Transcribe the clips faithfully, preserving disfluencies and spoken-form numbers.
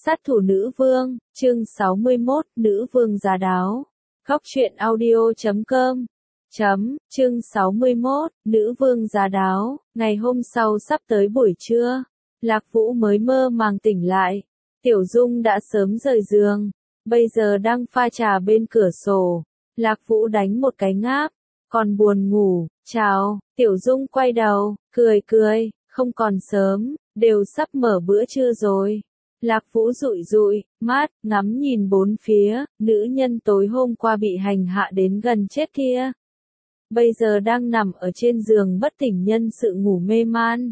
Sát thủ nữ vương, chương sáu mươi mốt, nữ vương giá đáo. Góc truyện audio chấm com. Chấm, chương sáu mươi mốt, nữ vương giá đáo. Ngày hôm sau sắp tới buổi trưa, Lạc Vũ mới mơ màng tỉnh lại. Tiểu Dung đã sớm rời giường, bây giờ đang pha trà bên cửa sổ. Lạc Vũ đánh một cái ngáp, còn buồn ngủ. Chào, Tiểu Dung quay đầu, cười cười, không còn sớm, đều sắp mở bữa trưa rồi. Lạc Vũ dụi dụi mắt, ngắm nhìn bốn phía, nữ nhân tối hôm qua bị hành hạ đến gần chết kia. Bây giờ đang nằm ở trên giường bất tỉnh nhân sự ngủ mê man.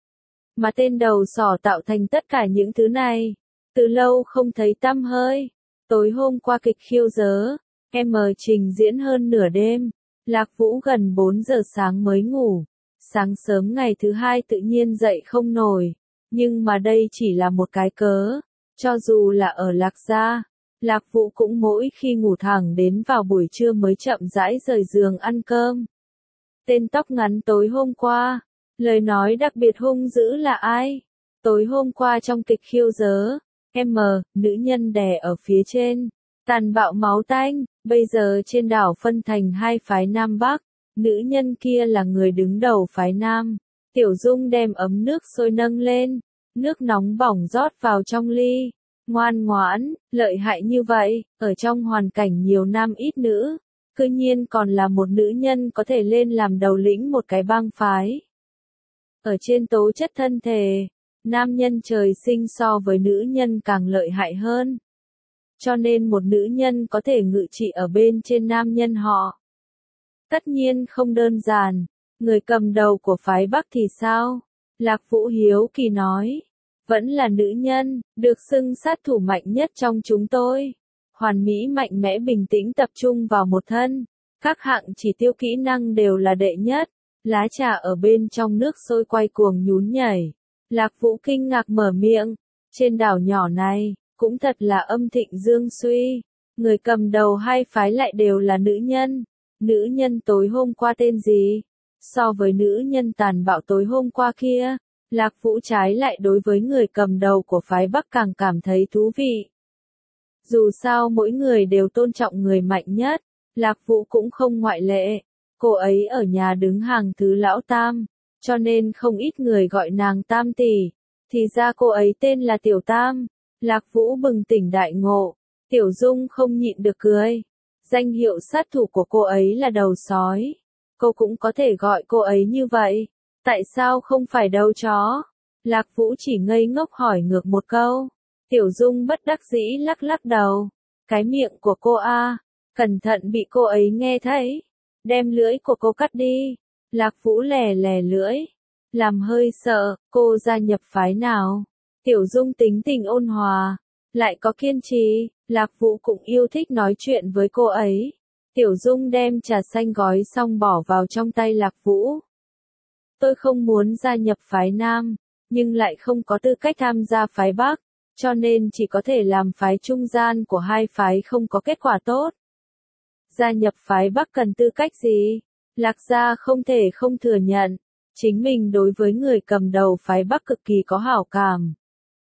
Mà tên đầu sỏ tạo thành tất cả những thứ này, từ lâu không thấy tăm hơi. Tối hôm qua kịch khiêu dớ, em mờ trình diễn hơn nửa đêm. Lạc Vũ gần bốn giờ sáng mới ngủ. Sáng sớm ngày thứ hai tự nhiên dậy không nổi. Nhưng mà đây chỉ là một cái cớ. Cho dù là ở Lạc gia, Lạc Vũ cũng mỗi khi ngủ thẳng đến vào buổi trưa mới chậm rãi rời giường ăn cơm. Tên tóc ngắn tối hôm qua, lời nói đặc biệt hung dữ là ai? Tối hôm qua trong kịch khiêu dớ, em mờ, nữ nhân đè ở phía trên, tàn bạo máu tanh, bây giờ trên đảo phân thành hai phái Nam Bắc, nữ nhân kia là người đứng đầu phái Nam. Tiểu Dung đem ấm nước sôi nâng lên, nước nóng bỏng rót vào trong ly. Ngoan ngoãn, lợi hại như vậy, ở trong hoàn cảnh nhiều nam ít nữ, cư nhiên còn là một nữ nhân có thể lên làm đầu lĩnh một cái bang phái. Ở trên tố chất thân thể, nam nhân trời sinh so với nữ nhân càng lợi hại hơn. Cho nên một nữ nhân có thể ngự trị ở bên trên nam nhân họ. Tất nhiên không đơn giản. Người cầm đầu của phái Bắc thì sao? Lạc Vũ hiếu kỳ nói. Vẫn là nữ nhân, được xưng sát thủ mạnh nhất trong chúng tôi. Hoàn mỹ mạnh mẽ bình tĩnh tập trung vào một thân. Các hạng chỉ tiêu kỹ năng đều là đệ nhất. Lá trà ở bên trong nước sôi quay cuồng nhún nhảy. Lạc Vũ kinh ngạc mở miệng. Trên đảo nhỏ này, cũng thật là âm thịnh dương suy. Người cầm đầu hai phái lại đều là nữ nhân. Nữ nhân tối hôm qua tên gì? So với nữ nhân tàn bạo tối hôm qua kia, Lạc Vũ trái lại đối với người cầm đầu của phái Bắc càng cảm thấy thú vị. Dù sao mỗi người đều tôn trọng người mạnh nhất, Lạc Vũ cũng không ngoại lệ. Cô ấy ở nhà đứng hàng thứ lão Tam, cho nên không ít người gọi nàng Tam tỷ. Thì ra cô ấy tên là Tiểu Tam. Lạc Vũ bừng tỉnh đại ngộ, Tiểu Dung không nhịn được cười. Danh hiệu sát thủ của cô ấy là đầu sói. Cô cũng có thể gọi cô ấy như vậy. Tại sao không phải đầu chó? Lạc Vũ chỉ ngây ngốc hỏi ngược một câu. Tiểu Dung bất đắc dĩ lắc lắc đầu. Cái miệng của cô a, cẩn thận bị cô ấy nghe thấy. Đem lưỡi của cô cắt đi. Lạc Vũ lè lè lưỡi. Làm hơi sợ, cô gia nhập phái nào? Tiểu Dung tính tình ôn hòa, lại có kiên trì. Lạc Vũ cũng yêu thích nói chuyện với cô ấy. Tiểu Dung đem trà xanh gói xong bỏ vào trong tay Lạc Vũ. Tôi không muốn gia nhập phái Nam, nhưng lại không có tư cách tham gia phái Bắc, cho nên chỉ có thể làm phái trung gian của hai phái không có kết quả tốt. Gia nhập phái Bắc cần tư cách gì? Lạc gia không thể không thừa nhận, chính mình đối với người cầm đầu phái Bắc cực kỳ có hảo cảm.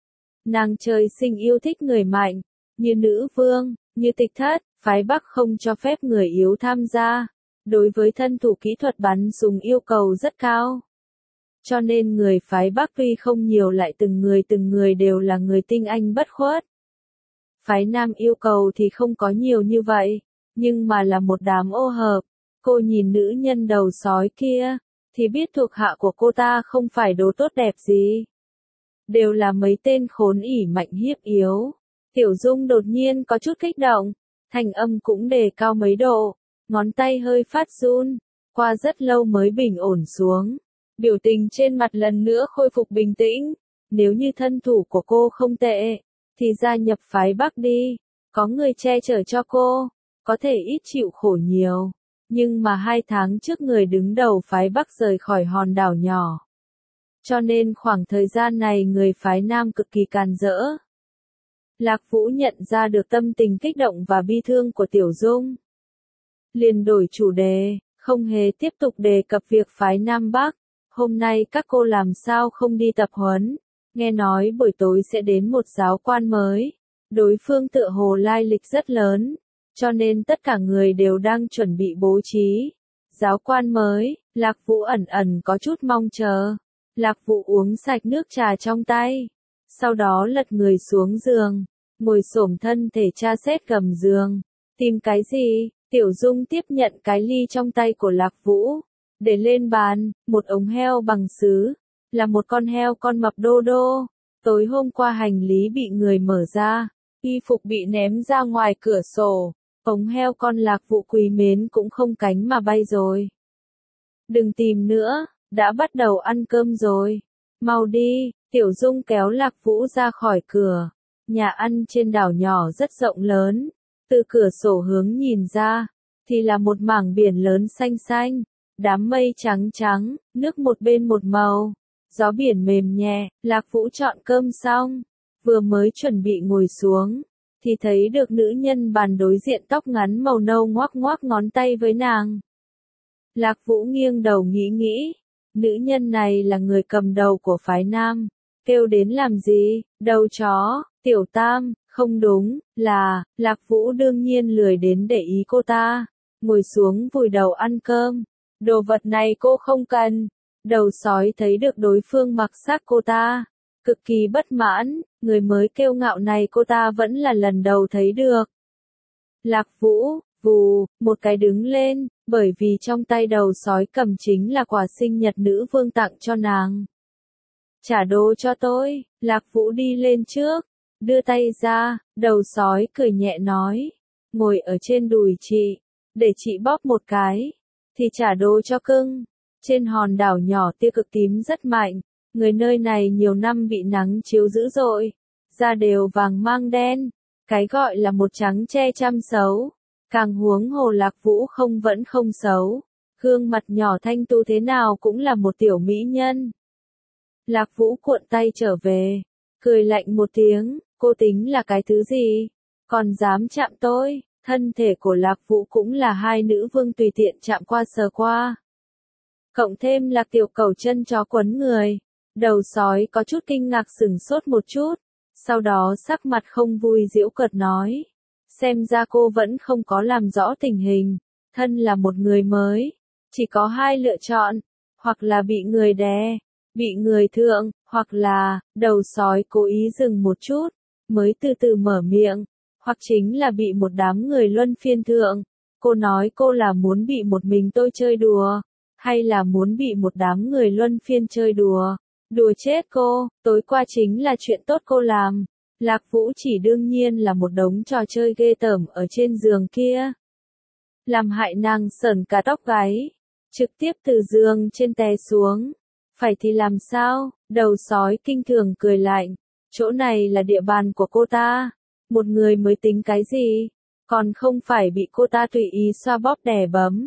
Nàng trời sinh yêu thích người mạnh, như nữ vương, như tịch thất, phái Bắc không cho phép người yếu tham gia. Đối với thân thủ kỹ thuật bắn súng yêu cầu rất cao. Cho nên người phái Bắc tuy không nhiều lại từng người từng người đều là người tinh anh bất khuất. Phái Nam yêu cầu thì không có nhiều như vậy, nhưng mà là một đám ô hợp. Cô nhìn nữ nhân đầu sói kia, thì biết thuộc hạ của cô ta không phải đồ tốt đẹp gì. Đều là mấy tên khốn ỉ mạnh hiếp yếu. Tiểu Dung đột nhiên có chút kích động, thành âm cũng đề cao mấy độ, ngón tay hơi phát run, qua rất lâu mới bình ổn xuống. Biểu tình trên mặt lần nữa khôi phục bình tĩnh, nếu như thân thủ của cô không tệ, thì gia nhập phái Bắc đi, có người che chở cho cô, có thể ít chịu khổ nhiều. Nhưng mà hai tháng trước người đứng đầu phái Bắc rời khỏi hòn đảo nhỏ. Cho nên khoảng thời gian này người phái Nam cực kỳ càn rỡ. Lạc Vũ nhận ra được tâm tình kích động và bi thương của Tiểu Dung. Liền đổi chủ đề, không hề tiếp tục đề cập việc phái Nam Bắc. Hôm nay các cô làm sao không đi tập huấn? nghe nói buổi tối sẽ đến một giáo quan mới. Đối phương tựa hồ lai lịch rất lớn, cho nên tất cả người đều đang chuẩn bị bố trí. Giáo quan mới, Lạc Vũ ẩn ẩn có chút mong chờ. Lạc Vũ uống sạch nước trà trong tay, sau đó lật người xuống giường, ngồi xổm thân thể tra xét gầm giường. Tìm cái gì? Tiểu Dung tiếp nhận cái ly trong tay của Lạc Vũ, để lên bàn, một ống heo bằng sứ, là một con heo con mập đô đô. Tối hôm qua hành lý bị người mở ra, y phục bị ném ra ngoài cửa sổ, ống heo con Lạc Vũ quý mến cũng không cánh mà bay rồi. Đừng tìm nữa, đã bắt đầu ăn cơm rồi. Mau đi, Tiểu Dung kéo Lạc Vũ ra khỏi cửa. Nhà ăn trên đảo nhỏ rất rộng lớn, từ cửa sổ hướng nhìn ra, thì là một mảng biển lớn xanh xanh, đám mây trắng trắng, nước một bên một màu, gió biển mềm nhẹ. Lạc Vũ chọn cơm xong, vừa mới chuẩn bị ngồi xuống, thì thấy được nữ nhân bàn đối diện tóc ngắn màu nâu ngoắc ngoắc ngón tay với nàng. Lạc Vũ nghiêng đầu nghĩ nghĩ, nữ nhân này là người cầm đầu của phái Nam, kêu đến làm gì, đầu chó, Tiểu Tam, không đúng, là, Lạc Vũ đương nhiên lười đến để ý cô ta, ngồi xuống vùi đầu ăn cơm, đồ vật này cô không cần. Đầu sói thấy được đối phương mặc xác cô ta, cực kỳ bất mãn, người mới kiêu ngạo này cô ta vẫn là lần đầu thấy được. Lạc Vũ, vù, một cái đứng lên, bởi vì trong tay đầu sói cầm chính là quà sinh nhật nữ vương tặng cho nàng. Trả đồ cho tôi, Lạc Vũ đi lên trước, đưa tay ra, đầu sói cười nhẹ nói, ngồi ở trên đùi chị, để chị bóp một cái, thì trả đồ cho cưng. Trên hòn đảo nhỏ tia cực tím rất mạnh, người nơi này nhiều năm bị nắng chiếu dữ dội, da đều vàng mang đen, cái gọi là một trắng che trăm xấu, càng huống hồ Lạc Vũ không vẫn không xấu, gương mặt nhỏ thanh tú thế nào cũng là một tiểu mỹ nhân. Lạc Vũ cuộn tay trở về, cười lạnh một tiếng, cô tính là cái thứ gì, còn dám chạm tôi. Thân thể của Lạc Vũ cũng là hai nữ vương tùy tiện chạm qua sờ qua. Cộng thêm là tiểu cẩu chân chó quấn người. Đầu sói có chút kinh ngạc sửng sốt một chút, sau đó sắc mặt không vui giễu cợt nói. Xem ra cô vẫn không có làm rõ tình hình, thân là một người mới, chỉ có hai lựa chọn, hoặc là bị người đè, bị người thượng, hoặc là, đầu sói cố ý dừng một chút, mới từ từ mở miệng, hoặc chính là bị một đám người luân phiên thượng. Cô nói cô là muốn bị một mình tôi chơi đùa, hay là muốn bị một đám người luân phiên chơi đùa, đùa chết cô, tối qua chính là chuyện tốt cô làm. Lạc Vũ chỉ đương nhiên là một đống trò chơi ghê tởm ở trên giường kia. Làm hại nàng sởn cả tóc gáy, trực tiếp từ giường trên té xuống. Phải thì làm sao, đầu sói kinh thường cười lạnh, chỗ này là địa bàn của cô ta, một người mới tính cái gì, còn không phải bị cô ta tùy ý xoa bóp đè bấm.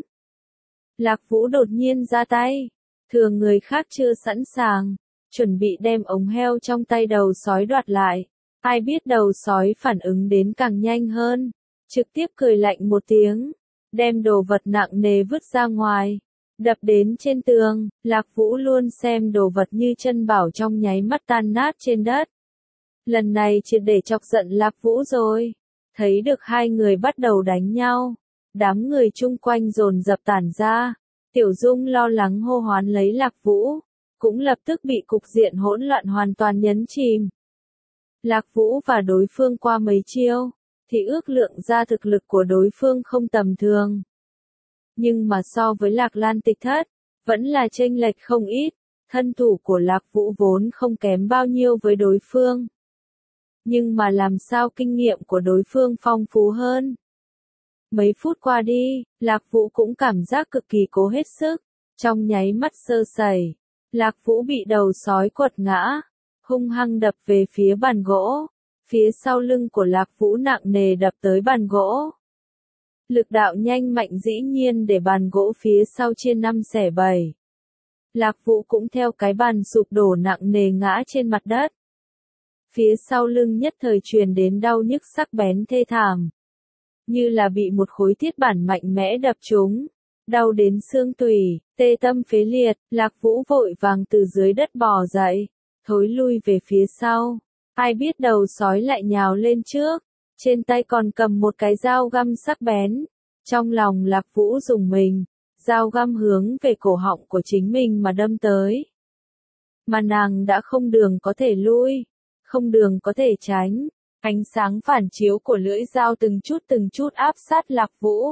Lạc Vũ đột nhiên ra tay, thường người khác chưa sẵn sàng, chuẩn bị đem ống heo trong tay đầu sói đoạt lại. Ai biết đầu sói phản ứng đến càng nhanh hơn, trực tiếp cười lạnh một tiếng, đem đồ vật nặng nề vứt ra ngoài, đập đến trên tường. Lạc Vũ luôn xem đồ vật như chân bảo trong nháy mắt tan nát trên đất. Lần này triệt để chọc giận Lạc Vũ rồi, thấy được hai người bắt đầu đánh nhau, đám người chung quanh dồn dập tản ra, Tiểu Dung lo lắng hô hoán lấy Lạc Vũ, cũng lập tức bị cục diện hỗn loạn hoàn toàn nhấn chìm. Lạc Vũ và đối phương qua mấy chiêu, thì ước lượng ra thực lực của đối phương không tầm thường. Nhưng mà so với Lạc Lan Tịch Thất, vẫn là chênh lệch không ít, thân thủ của Lạc Vũ vốn không kém bao nhiêu với đối phương. Nhưng mà làm sao kinh nghiệm của đối phương phong phú hơn. Mấy phút qua đi, Lạc Vũ cũng cảm giác cực kỳ cố hết sức, trong nháy mắt sơ sẩy, Lạc Vũ bị đầu sói quật ngã, hung hăng đập về phía bàn gỗ, phía sau lưng của Lạc Vũ nặng nề đập tới bàn gỗ. Lực đạo nhanh mạnh dĩ nhiên để bàn gỗ phía sau chia năm xẻ bảy. Lạc Vũ cũng theo cái bàn sụp đổ nặng nề ngã trên mặt đất. Phía sau lưng nhất thời truyền đến đau nhức sắc bén thê thảm. Như là bị một khối thiết bản mạnh mẽ đập trúng. Đau đến xương tủy, tê tâm phế liệt, Lạc Vũ vội vàng từ dưới đất bò dậy. thối lui về phía sau. Ai biết đầu sói lại nhào lên trước, trên tay còn cầm một cái dao găm sắc bén. Trong lòng Lạc Vũ rùng mình, dao găm hướng về cổ họng của chính mình mà đâm tới. Mà nàng đã không đường có thể lui, không đường có thể tránh, ánh sáng phản chiếu của lưỡi dao từng chút từng chút áp sát Lạc Vũ.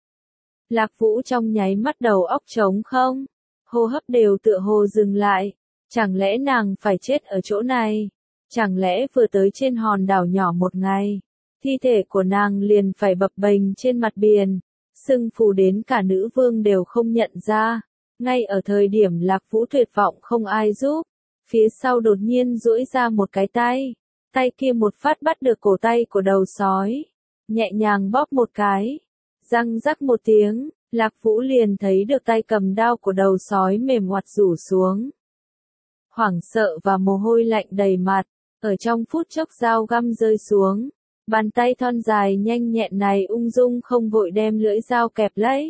Lạc Vũ trong nháy mắt đầu óc trống không, hô hấp đều tựa hồ dừng lại, chẳng lẽ nàng phải chết ở chỗ này? Chẳng lẽ vừa tới trên hòn đảo nhỏ một ngày, thi thể của nàng liền phải bập bềnh trên mặt biển, sưng phù đến cả nữ vương đều không nhận ra. Ngay ở thời điểm Lạc Vũ tuyệt vọng không ai giúp, phía sau đột nhiên duỗi ra một cái tay, tay kia một phát bắt được cổ tay của đầu sói, nhẹ nhàng bóp một cái, răng rắc một tiếng, Lạc Vũ liền thấy được tay cầm đao của đầu sói mềm oặt rủ xuống. Hoảng sợ và mồ hôi lạnh đầy mặt, ở trong phút chốc dao găm rơi xuống, bàn tay thon dài nhanh nhẹn này ung dung không vội đem lưỡi dao kẹp lấy.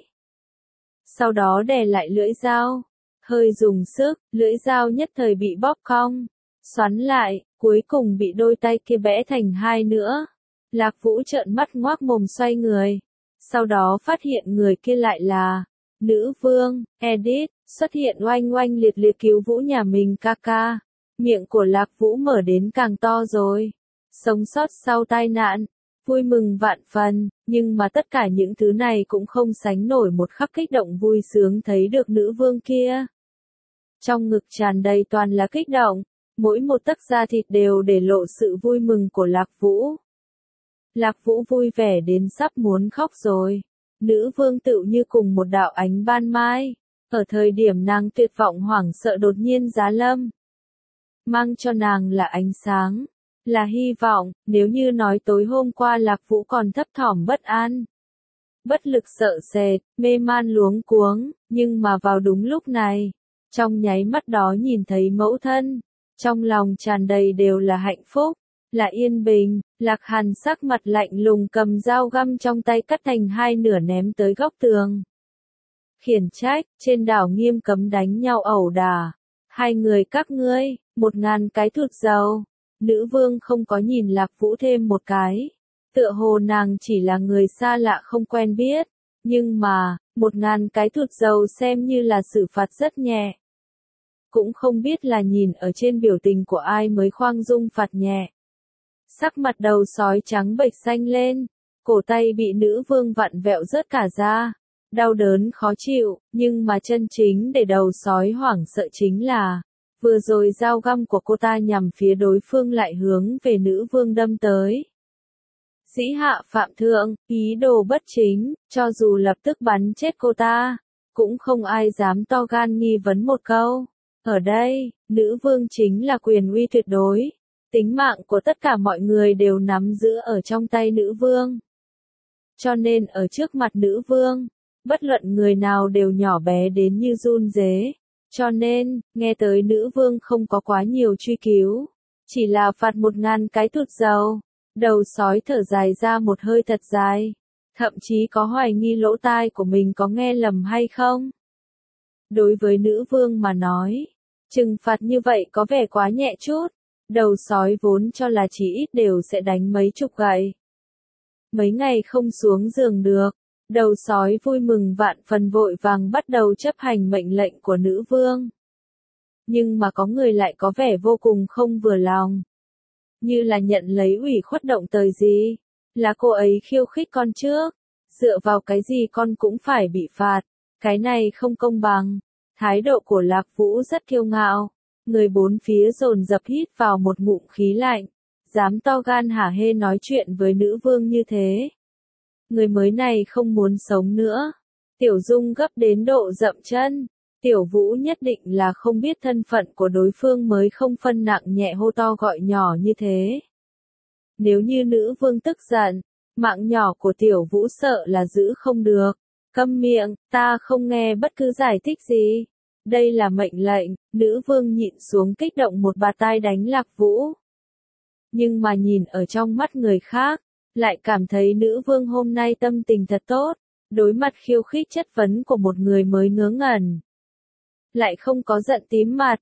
Sau đó đè lại lưỡi dao, hơi dùng sức, lưỡi dao nhất thời bị bóp cong, xoắn lại, cuối cùng bị đôi tay kia bẽ thành hai nữa. Lạc Vũ trợn mắt ngoác mồm xoay người, sau đó phát hiện người kia lại là nữ vương, Edith, xuất hiện oanh oanh liệt liệt cứu Vũ nhà mình ca ca. Miệng của Lạc Vũ mở đến càng to rồi. Sống sót sau tai nạn, vui mừng vạn phần, nhưng mà tất cả những thứ này cũng không sánh nổi một khắc kích động vui sướng thấy được nữ vương kia. Trong ngực tràn đầy toàn là kích động, mỗi một tấc da thịt đều để lộ sự vui mừng của Lạc Vũ. Lạc Vũ vui vẻ đến sắp muốn khóc rồi. Nữ vương tựu như cùng một đạo ánh ban mai, ở thời điểm nàng tuyệt vọng hoảng sợ đột nhiên giá lâm. Mang cho nàng là ánh sáng, là hy vọng. Nếu như nói tối hôm qua Lạc Vũ còn thấp thỏm bất an, bất lực sợ sệt, mê man luống cuống, nhưng mà vào đúng lúc này, trong nháy mắt đó nhìn thấy mẫu thân, trong lòng tràn đầy đều là hạnh phúc, là yên bình. Lạc Hàn sắc mặt lạnh lùng cầm dao găm trong tay cắt thành hai nửa ném tới góc tường. Khiển trách, trên đảo nghiêm cấm đánh nhau ẩu đả. Hai người các ngươi, một ngàn cái thụt dầu. Nữ vương không có nhìn Lạc Vũ thêm một cái. Tựa hồ nàng chỉ là người xa lạ không quen biết. Nhưng mà, một ngàn cái thụt dầu xem như là xử phạt rất nhẹ. Cũng không biết là nhìn ở trên biểu tình của ai mới khoang dung phạt nhẹ. Sắc mặt đầu sói trắng bệch xanh lên, cổ tay bị nữ vương vặn vẹo rớt cả ra, đau đớn khó chịu, nhưng mà chân chính để đầu sói hoảng sợ chính là, vừa rồi dao găm của cô ta nhằm phía đối phương lại hướng về nữ vương đâm tới. Dĩ hạ phạm thượng, ý đồ bất chính, cho dù lập tức bắn chết cô ta, cũng không ai dám to gan nghi vấn một câu. Ở đây, nữ vương chính là quyền uy tuyệt đối. Tính mạng của tất cả mọi người đều nắm giữ ở trong tay nữ vương. Cho nên ở trước mặt nữ vương, bất luận người nào đều nhỏ bé đến như run rế. Cho nên, nghe tới nữ vương không có quá nhiều truy cứu. Chỉ là phạt một ngàn cái thụt dầu. Đầu sói thở dài ra một hơi thật dài. Thậm chí có hoài nghi lỗ tai của mình có nghe lầm hay không. Đối với nữ vương mà nói, trừng phạt như vậy có vẻ quá nhẹ chút. Đầu sói vốn cho là chỉ ít đều sẽ đánh mấy chục gậy. Mấy ngày không xuống giường được, đầu sói vui mừng vạn phần vội vàng bắt đầu chấp hành mệnh lệnh của nữ vương. Nhưng mà có người lại có vẻ vô cùng không vừa lòng. Như là nhận lấy ủy khuất động tời gì, là cô ấy khiêu khích con trước, dựa vào cái gì con cũng phải bị phạt, cái này không công bằng. Thái độ của Lạc Vũ rất kiêu ngạo. Người bốn phía dồn dập hít vào một ngụm khí lạnh, dám to gan hả hê nói chuyện với nữ vương như thế. Người mới này không muốn sống nữa. Tiểu Dung gấp đến độ dậm chân. Tiểu Vũ nhất định là không biết thân phận của đối phương mới không phân nặng nhẹ hô to gọi nhỏ như thế. Nếu như nữ vương tức giận, mạng nhỏ của Tiểu Vũ sợ là giữ không được. Câm miệng, ta không nghe bất cứ giải thích gì. Đây là mệnh lệnh. Nữ vương nhịn xuống kích động một bạt tai đánh Lạc Vũ. Nhưng mà nhìn ở trong mắt người khác, lại cảm thấy nữ vương hôm nay tâm tình thật tốt, đối mặt khiêu khích chất vấn của một người mới ngớ ngẩn. Lại không có giận tím mặt,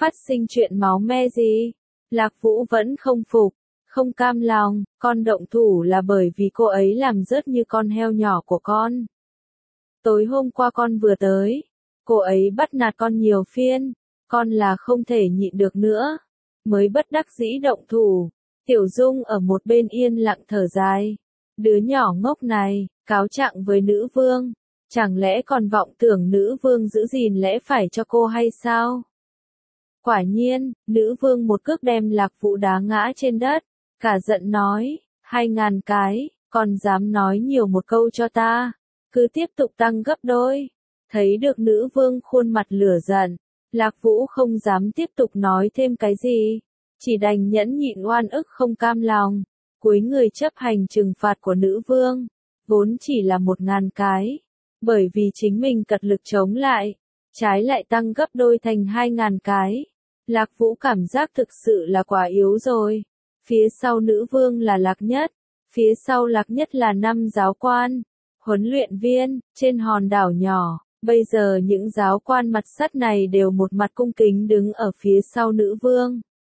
Phát sinh chuyện máu me gì? Lạc Vũ vẫn không phục, không cam lòng, con động thủ là bởi vì cô ấy làm rớt như con heo nhỏ của con. Tối hôm qua con vừa tới, cô ấy bắt nạt con nhiều phiên, con là không thể nhịn được nữa, mới bất đắc dĩ động thủ. Tiểu Dung ở một bên yên lặng thở dài. Đứa nhỏ ngốc này, cáo trạng với nữ vương, chẳng lẽ còn vọng tưởng nữ vương giữ gìn lẽ phải cho cô hay sao? Quả nhiên, nữ vương một cước đem Lạc Vũ đá ngã trên đất, cả giận nói, hai ngàn cái, còn dám nói nhiều một câu cho ta, cứ tiếp tục tăng gấp đôi. Thấy được nữ vương khuôn mặt lửa giận, Lạc Vũ không dám tiếp tục nói thêm cái gì, chỉ đành nhẫn nhịn oan ức không cam lòng, cúi người chấp hành trừng phạt của nữ vương, vốn chỉ là một ngàn cái, bởi vì chính mình cật lực chống lại, trái lại tăng gấp đôi thành hai ngàn cái. Lạc Vũ cảm giác thực sự là quá yếu rồi. Phía sau nữ vương là Lạc Nhất, phía sau Lạc Nhất là năm giáo quan, huấn luyện viên, trên hòn đảo nhỏ. Bây giờ những giáo quan mặt sắt này đều một mặt cung kính đứng ở phía sau nữ vương.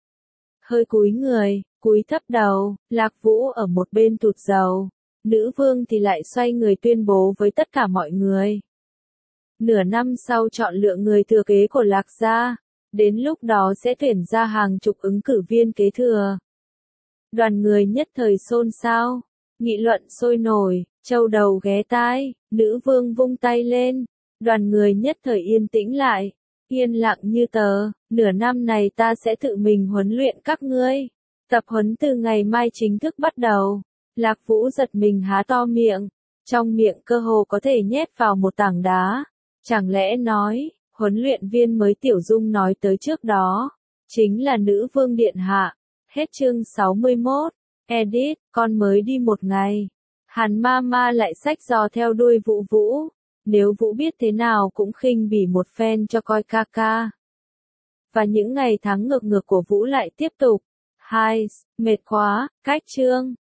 Hơi cúi người, cúi thấp đầu, Lạc Vũ ở một bên tụt dầu. Nữ vương thì lại xoay người tuyên bố với tất cả mọi người. Nửa năm sau chọn lựa người thừa kế của Lạc gia. Đến lúc đó sẽ tuyển ra hàng chục ứng cử viên kế thừa. Đoàn người nhất thời xôn xao, nghị luận sôi nổi, châu đầu ghé tai, nữ vương vung tay lên. Đoàn người nhất thời yên tĩnh lại, yên lặng như tờ, nửa năm này ta sẽ tự mình huấn luyện các ngươi. Tập huấn từ ngày mai chính thức bắt đầu. Lạc Vũ giật mình há to miệng, trong miệng cơ hồ có thể nhét vào một tảng đá. Chẳng lẽ nói, huấn luyện viên mới Tiểu Dung nói tới trước đó, chính là nữ vương điện hạ. Hết chương sáu mươi mốt. Edit, con mới đi một ngày. Hàn ma ma lại xách giò theo đuôi Vũ Vũ. Nếu Vũ biết thế nào cũng khinh bỉ một phen cho coi ca ca. Và những ngày tháng ngược ngược của Vũ lại tiếp tục. Hai, mệt quá, cách chương.